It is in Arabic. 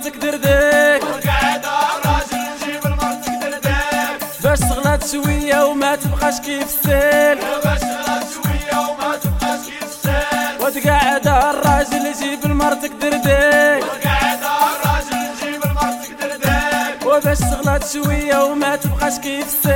مرتك درديك، وقعد الراجل نجيب لمرتك درديك، باش تغلط شوية وما تبقاش كيف السيل، باش تغلط شوية وما تبقاش كيف السيل، وتقعد الراجل يجيب لمرتك درديك، وقعد الراجل نجيب لمرتك درديك، وباش تغلط شوية وما تبقاش كيف السيل.